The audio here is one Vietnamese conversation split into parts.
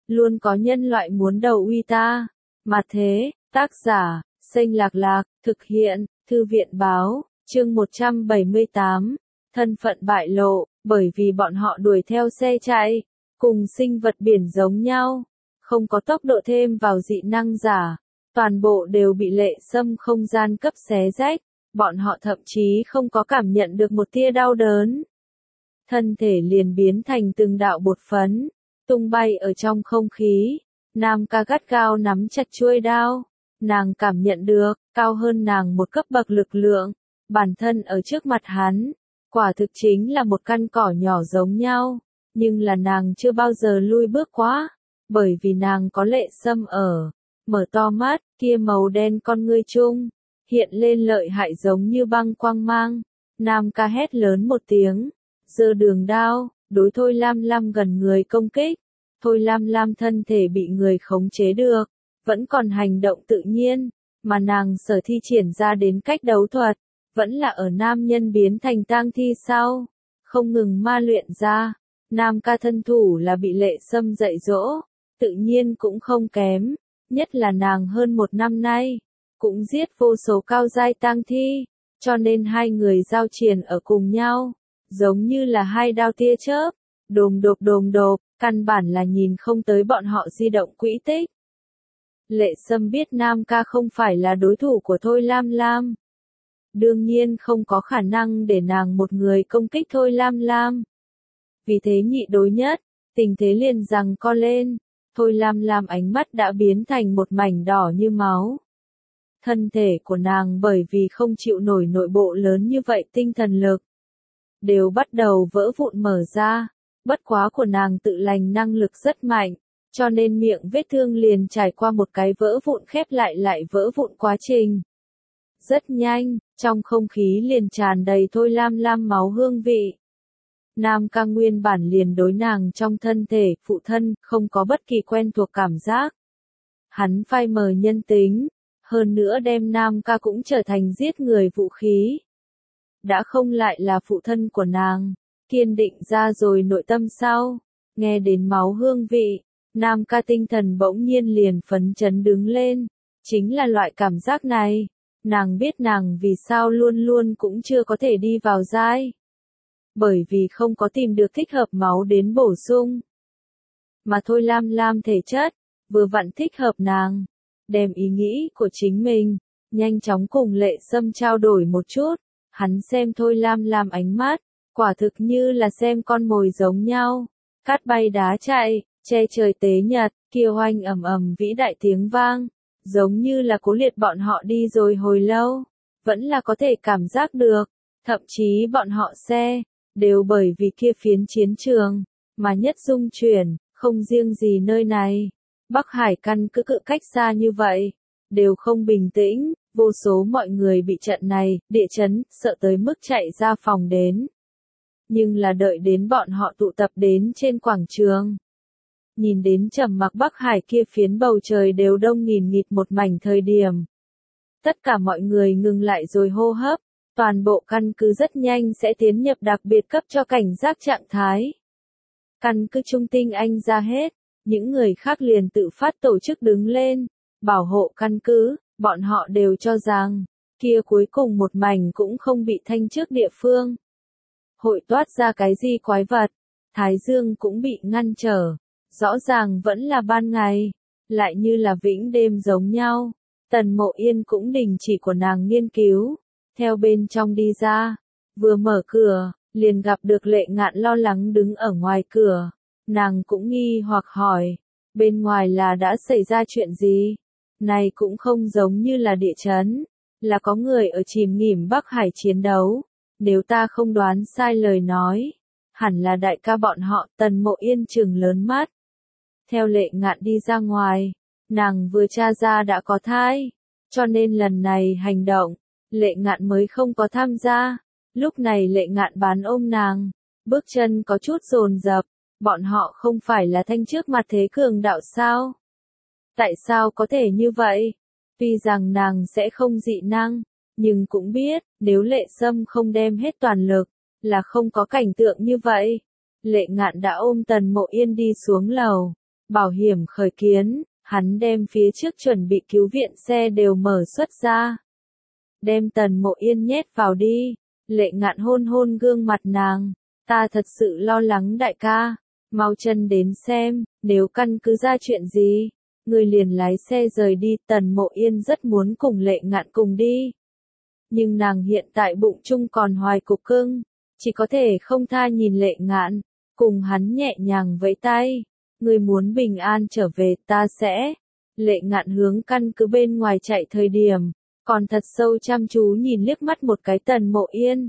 luôn có nhân loại muốn đầu uy ta. Mà thế, tác giả, Xanh Lạc Lạc, thực hiện, Thư viện báo, chương 178, thân phận bại lộ, bởi vì bọn họ đuổi theo xe chạy, cùng sinh vật biển giống nhau, không có tốc độ thêm vào dị năng giả, toàn bộ đều bị Lệ Sâm không gian cấp xé rách, bọn họ thậm chí không có cảm nhận được một tia đau đớn. Thân thể liền biến thành từng đạo bột phấn, tung bay ở trong không khí. Nam ca gắt gao nắm chặt chuôi đao, nàng cảm nhận được, cao hơn nàng một cấp bậc lực lượng, bản thân ở trước mặt hắn, quả thực chính là một căn cỏ nhỏ giống nhau, nhưng là nàng chưa bao giờ lui bước quá, bởi vì nàng có Lệ Sâm ở, mở to mắt, kia màu đen con ngươi chung, hiện lên lợi hại giống như băng quang mang, Nam ca hét lớn một tiếng, giơ đường đao, đối Thôi Lam Lam gần người công kích. Thôi Lam Lam thân thể bị người khống chế được, vẫn còn hành động tự nhiên, mà nàng sở thi triển ra đến cách đấu thuật, vẫn là ở nam nhân biến thành tang thi sau, không ngừng ma luyện ra. Nam ca thân thủ là bị Lệ Sâm dạy dỗ, tự nhiên cũng không kém, nhất là nàng hơn một năm nay, cũng giết vô số cao giai tang thi, cho nên hai người giao triển ở cùng nhau, giống như là hai đao tia chớp, đồm đột, căn bản là nhìn không tới bọn họ di động quỹ tích. Lệ Sâm biết Nam ca không phải là đối thủ của Thôi Lam Lam. Đương nhiên không có khả năng để nàng một người công kích Thôi Lam Lam. Vì thế nhị đối nhất, tình thế liền giằng co lên, Thôi Lam Lam ánh mắt đã biến thành một mảnh đỏ như máu. Thân thể của nàng bởi vì không chịu nổi nội bộ lớn như vậy tinh thần lực, đều bắt đầu vỡ vụn mở ra. Bất quá của nàng tự lành năng lực rất mạnh, cho nên miệng vết thương liền trải qua một cái vỡ vụn khép lại vỡ vụn quá trình. Rất nhanh, trong không khí liền tràn đầy Thôi Lam Lam máu hương vị. Nam ca nguyên bản liền đối nàng trong thân thể, phụ thân, không có bất kỳ quen thuộc cảm giác. Hắn phai mờ nhân tính, hơn nữa đem Nam ca cũng trở thành giết người vũ khí. Đã không lại là phụ thân của nàng. Kiên định ra rồi nội tâm sau, nghe đến máu hương vị, Nam ca tinh thần bỗng nhiên liền phấn chấn đứng lên, chính là loại cảm giác này, nàng biết nàng vì sao luôn luôn cũng chưa có thể đi vào giai. Bởi vì không có tìm được thích hợp máu đến bổ sung. Mà Thôi Lam Lam thể chất, vừa vặn thích hợp nàng, đem ý nghĩ của chính mình, nhanh chóng cùng Lệ Sâm trao đổi một chút, hắn xem Thôi Lam Lam ánh mắt. Quả thực như là xem con mồi giống nhau, cát bay đá chạy, che trời tế nhật, kia oanh ầm vĩ đại tiếng vang, giống như là cố liệt bọn họ đi rồi hồi lâu, vẫn là có thể cảm giác được, thậm chí bọn họ xe, đều bởi vì kia phiến chiến trường, mà nhất dung chuyển, không riêng gì nơi này, Bắc Hải căn cứ cự cách xa như vậy, đều không bình tĩnh, vô số mọi người bị trận này, địa chấn, sợ tới mức chạy ra phòng đến. Nhưng là đợi đến bọn họ tụ tập đến trên quảng trường. Nhìn đến trầm mặc Bắc Hải kia phiến bầu trời đều đông nghìn nghịt một mảnh thời điểm. Tất cả mọi người ngừng lại rồi hô hấp, toàn bộ căn cứ rất nhanh sẽ tiến nhập đặc biệt cấp cho cảnh giác trạng thái. Căn cứ trung tinh Anh ra hết, những người khác liền tự phát tổ chức đứng lên, bảo hộ căn cứ, bọn họ đều cho rằng, kia cuối cùng một mảnh cũng không bị thanh trước địa phương. Hội toát ra cái gì quái vật, Thái Dương cũng bị ngăn trở, rõ ràng vẫn là ban ngày, lại như là vĩnh đêm giống nhau. Tần Mộ Yên cũng đình chỉ của nàng nghiên cứu, theo bên trong đi ra, vừa mở cửa, liền gặp được Lệ Ngạn lo lắng đứng ở ngoài cửa, nàng cũng nghi hoặc hỏi, bên ngoài là đã xảy ra chuyện gì? Này cũng không giống như là địa chấn, là có người ở chìm nghỉm Bắc Hải chiến đấu. Nếu ta không đoán sai lời nói, hẳn là đại ca bọn họ. Tần Mộ Yên trừng lớn mắt. Theo Lệ Ngạn đi ra ngoài, nàng vừa tra ra đã có thai, cho nên lần này hành động, Lệ Ngạn mới không có tham gia. Lúc này Lệ Ngạn bán ôm nàng, bước chân có chút dồn dập, bọn họ không phải là thanh trước mặt thế cường đạo sao? Tại sao có thể như vậy? Tuy rằng nàng sẽ không dị năng, nhưng cũng biết, nếu Lệ Sâm không đem hết toàn lực, là không có cảnh tượng như vậy. Lệ Ngạn đã ôm Tần Mộ Yên đi xuống lầu, bảo hiểm khởi kiến, hắn đem phía trước chuẩn bị cứu viện xe đều mở xuất ra. Đem Tần Mộ Yên nhét vào đi, Lệ Ngạn hôn hôn gương mặt nàng, ta thật sự lo lắng đại ca, mau chân đến xem, nếu căn cứ ra chuyện gì, người liền lái xe rời đi. Tần Mộ Yên rất muốn cùng Lệ Ngạn cùng đi. Nhưng nàng hiện tại bụng chung còn hoài cục cưng, chỉ có thể không tha nhìn Lệ Ngạn, cùng hắn nhẹ nhàng vẫy tay, người muốn bình an trở về ta sẽ. Lệ Ngạn hướng căn cứ bên ngoài chạy thời điểm, còn thật sâu chăm chú nhìn liếc mắt một cái Tần Mộ Yên.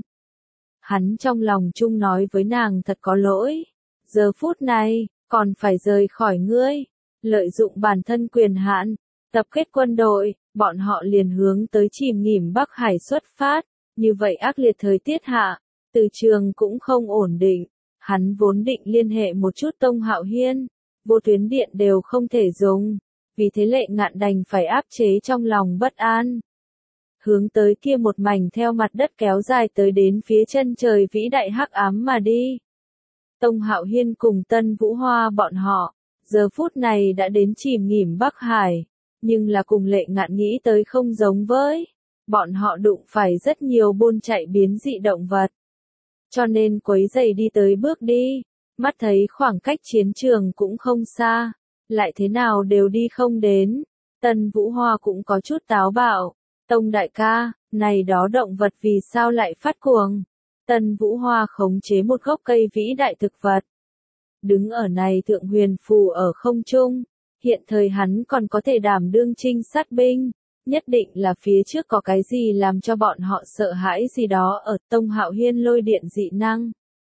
Hắn trong lòng chung nói với nàng thật có lỗi, giờ phút này, còn phải rời khỏi ngươi, lợi dụng bản thân quyền hạn, tập kết quân đội, bọn họ liền hướng tới chìm nghỉm Bắc Hải xuất phát, như vậy ác liệt thời tiết hạ, từ trường cũng không ổn định, hắn vốn định liên hệ một chút Tông Hạo Hiên, vô tuyến điện đều không thể dùng, vì thế Lệ Ngạn đành phải áp chế trong lòng bất an. Hướng tới kia một mảnh theo mặt đất kéo dài tới đến phía chân trời vĩ đại hắc ám mà đi. Tông Hạo Hiên cùng Tân Vũ Hoa bọn họ, giờ phút này đã đến chìm nghỉm Bắc Hải, nhưng là cùng Lệ Ngạn nghĩ tới không giống với. Bọn họ đụng phải rất nhiều buôn chạy biến dị động vật. Cho nên quấy rầy đi tới bước đi, mắt thấy khoảng cách chiến trường cũng không xa, lại thế nào đều đi không đến. Tân Vũ Hoa cũng có chút táo bạo. Tông đại ca, này đó động vật vì sao lại phát cuồng? Tân Vũ Hoa khống chế một gốc cây vĩ đại thực vật. Đứng ở này thượng huyền phù ở không trung, hiện thời hắn còn có thể đảm đương trinh sát binh, nhất định là phía trước có cái gì làm cho bọn họ sợ hãi gì đó ở. Tông Hạo Hiên lôi điện dị năng.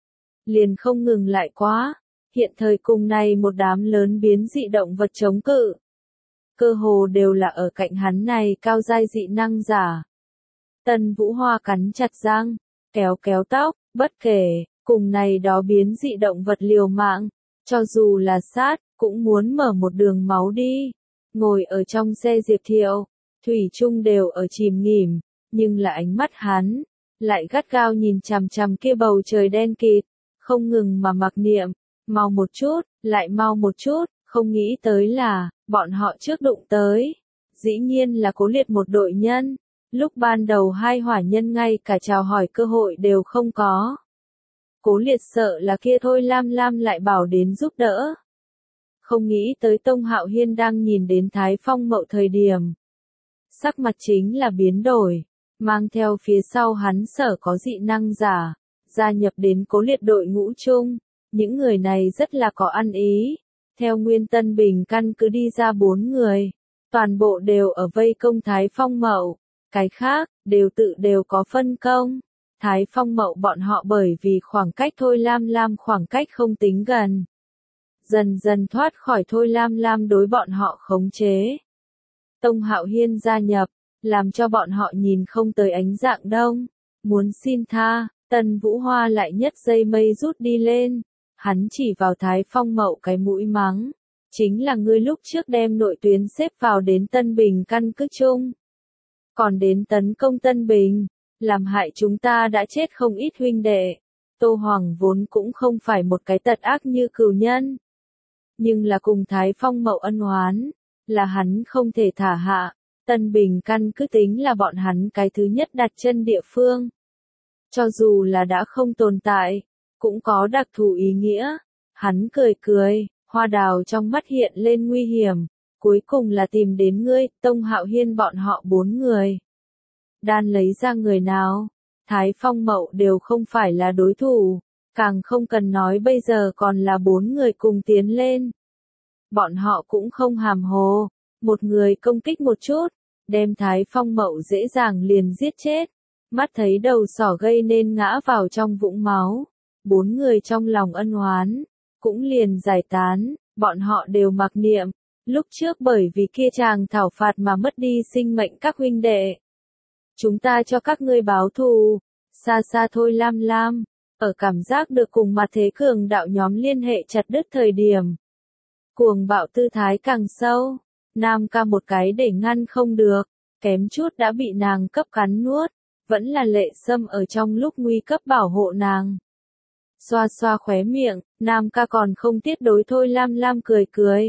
Liền không ngừng lại quá, hiện thời cùng này một đám lớn biến dị động vật chống cự. Cơ hồ đều là ở cạnh hắn này cao giai dị năng giả. Tân Vũ Hoa cắn chặt răng, kéo kéo tóc, bất kể, cùng này đó biến dị động vật liều mạng, cho dù là sát, cũng muốn mở một đường máu đi. Ngồi ở trong xe Diệp Thiệu, thủy chung đều ở chìm nghỉm, nhưng là ánh mắt hắn, lại gắt gao nhìn chằm chằm kia bầu trời đen kịt, không ngừng mà mặc niệm, mau một chút, lại mau một chút, không nghĩ tới là, bọn họ trước đụng tới. Dĩ nhiên là Cố Liệt một đội nhân, lúc ban đầu hai hỏa nhân ngay cả chào hỏi cơ hội đều không có. Cố Liệt sợ là kia Thôi Lam Lam lại bảo đến giúp đỡ. Không nghĩ tới Tông Hạo Hiên đang nhìn đến Thái Phong Mậu thời điểm. Sắc mặt chính là biến đổi, mang theo phía sau hắn sở có dị năng giả, gia nhập đến Cố Liệt đội ngũ chung. Những người này rất là có ăn ý. Theo Nguyên Tân Bình căn cứ đi ra 4 người, toàn bộ đều ở vây công Thái Phong Mậu, cái khác, đều có phân công. Thái Phong Mậu bọn họ bởi vì khoảng cách Thôi Lam Lam khoảng cách không tính gần. Dần dần thoát khỏi Thôi Lam Lam đối bọn họ khống chế. Tông Hạo Hiên gia nhập, làm cho bọn họ nhìn không tới ánh dạng đông, muốn xin tha, Tân Vũ Hoa lại nhất giây mây rút đi lên. Hắn chỉ vào Thái Phong Mậu cái mũi mắng, chính là ngươi lúc trước đem nội tuyến xếp vào đến Tân Bình căn cứ chung. Còn đến tấn công Tân Bình, làm hại chúng ta đã chết không ít huynh đệ. Tô Hoàng vốn cũng không phải một cái tật ác như cừu nhân. Nhưng là cùng Thái Phong Mậu ân oán, là hắn không thể thả hạ. Tân Bình căn cứ tính là bọn hắn cái thứ nhất đặt chân địa phương. Cho dù là đã không tồn tại, cũng có đặc thù ý nghĩa. Hắn cười cười, hoa đào trong mắt hiện lên nguy hiểm. Cuối cùng là tìm đến ngươi, Tông Hạo Hiên bọn họ 4 người. Đan lấy ra người nào? Thái Phong Mậu đều không phải là đối thủ. Càng không cần nói bây giờ còn là 4 người cùng tiến lên. Bọn họ cũng không hàm hồ. Một người công kích một chút, đem Thái Phong Mậu dễ dàng liền giết chết. Mắt thấy đầu sỏ gây nên ngã vào trong vũng máu. 4 người trong lòng ân oán, cũng liền giải tán, bọn họ đều mặc niệm, lúc trước bởi vì kia chàng thảo phạt mà mất đi sinh mệnh các huynh đệ. Chúng ta cho các ngươi báo thù, xa xa Thôi Lam Lam, ở cảm giác được cùng mặt thế cường đạo nhóm liên hệ chặt đứt thời điểm. Cuồng bạo tư thái càng sâu, Nam ca một cái để ngăn không được, kém chút đã bị nàng cấp cắn nuốt, vẫn là Lệ Sâm ở trong lúc nguy cấp bảo hộ nàng. Xoa xoa khóe miệng, Nam ca còn không tiếc đối Thôi Lam Lam cười cười.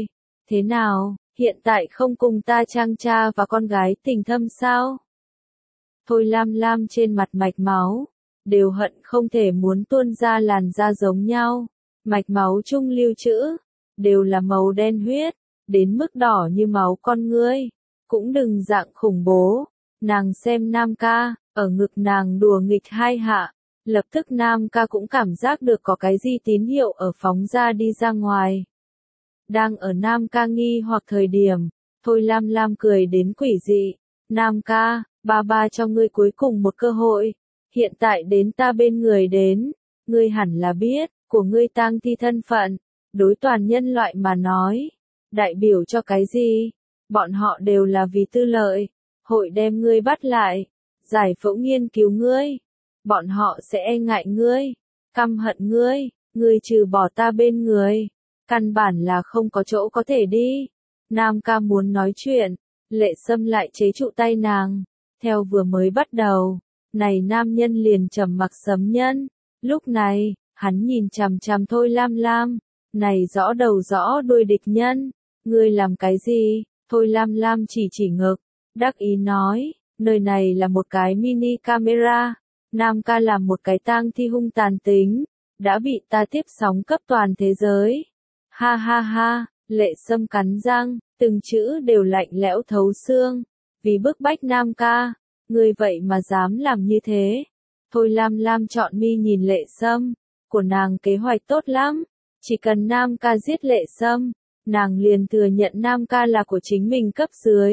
Thế nào, hiện tại không cùng ta trang cha và con gái tình thâm sao? Thôi Lam Lam trên mặt mạch máu, đều hận không thể muốn tuôn ra làn da giống nhau. Mạch máu trung lưu trữ, đều là màu đen huyết, đến mức đỏ như máu con ngươi. Cũng đừng dạng khủng bố. Nàng xem Nam ca, ở ngực nàng đùa nghịch hai hạ. Lập tức Nam ca cũng cảm giác được có cái gì tín hiệu ở phóng ra đi ra ngoài. Đang ở Nam ca nghi hoặc thời điểm, Thôi Lam Lam cười đến quỷ dị. Nam ca, ba cho ngươi cuối cùng một cơ hội. Hiện tại đến ta bên người đến, ngươi hẳn là biết, của ngươi tang thi thân phận, đối toàn nhân loại mà nói, đại biểu cho cái gì? Bọn họ đều là vì tư lợi, hội đem ngươi bắt lại, giải phẫu nghiên cứu ngươi. Bọn họ sẽ e ngại ngươi, căm hận ngươi trừ bỏ ta bên người, căn bản là không có chỗ có thể đi. Nam ca muốn nói chuyện, Lệ Sâm lại chế trụ tay nàng, theo vừa mới bắt đầu, này nam nhân liền trầm mặc sấm nhân. Lúc này, hắn nhìn chằm chằm Thôi Lam Lam, này rõ đầu rõ đuôi địch nhân, ngươi làm cái gì? Thôi Lam Lam chỉ ngực, đắc ý nói, nơi này là một cái mini camera, Nam ca làm một cái tang thi hung tàn tính, đã bị ta tiếp sóng cấp toàn thế giới. Ha ha ha, Lệ Sâm cắn răng, từng chữ đều lạnh lẽo thấu xương, vì bức bách Nam ca, ngươi vậy mà dám làm như thế. Thôi Lam Lam trọn mi nhìn Lệ Sâm, của nàng kế hoạch tốt lắm, chỉ cần Nam ca giết Lệ Sâm, nàng liền thừa nhận Nam ca là của chính mình cấp dưới.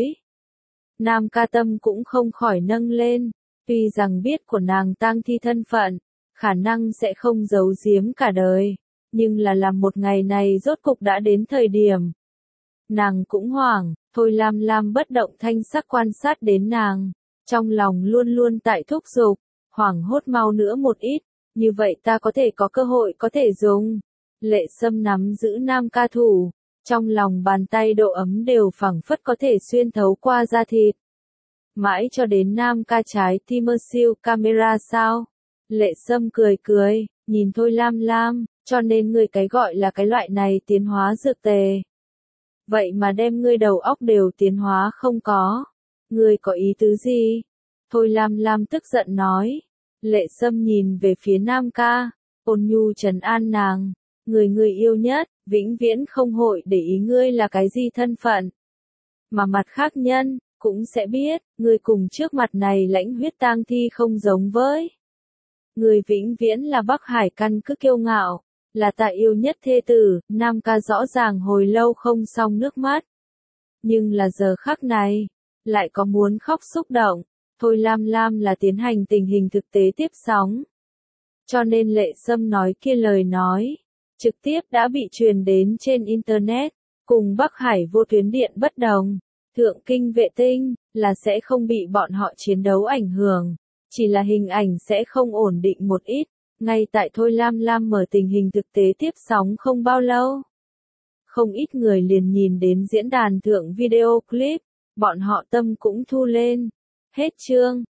Nam ca tâm cũng không khỏi nâng lên, tuy rằng biết của nàng tang thi thân phận, khả năng sẽ không giấu giếm cả đời, nhưng là làm một ngày này rốt cục đã đến thời điểm. Nàng cũng hoảng, Thôi Lam Lam bất động thanh sắc quan sát đến nàng, trong lòng luôn luôn tại thúc giục, hoảng hốt mau nữa một ít, như vậy ta có thể có cơ hội có thể dùng. Lệ Sâm nắm giữ Nam ca thủ, trong lòng bàn tay độ ấm đều phảng phất có thể xuyên thấu qua da thịt. Mãi cho đến Nam ca trái tim siêu camera sao? Lệ Sâm cười, nhìn Thôi Lam Lam, cho nên ngươi cái gọi là cái loại này tiến hóa dược tề. Vậy mà đem ngươi đầu óc đều tiến hóa không có. Ngươi có ý tứ gì? Thôi Lam Lam tức giận nói. Lệ Sâm nhìn về phía Nam ca, ôn nhu trấn an nàng. Người yêu nhất, vĩnh viễn không hội để ý ngươi là cái gì thân phận. Mà mặt khác nhân, cũng sẽ biết, ngươi cùng trước mặt này lãnh huyết tang thi không giống với. Ngươi vĩnh viễn là Bắc Hải căn cứ kiêu ngạo, là ta yêu nhất thê tử. Nam ca rõ ràng hồi lâu không xong nước mắt. Nhưng là giờ khắc này, lại có muốn khóc xúc động. Thôi Lam Lam là tiến hành tình hình thực tế tiếp sóng. Cho nên Lệ Sâm nói kia lời nói, trực tiếp đã bị truyền đến trên Internet, cùng Bắc Hải vô tuyến điện bất đồng. Thượng kinh vệ tinh, là sẽ không bị bọn họ chiến đấu ảnh hưởng, chỉ là hình ảnh sẽ không ổn định một ít. Ngay tại Thôi Lam Lam mở tình hình thực tế tiếp sóng không bao lâu. Không ít người liền nhìn đến diễn đàn thượng video clip, bọn họ tâm cũng thu lên. Hết chương.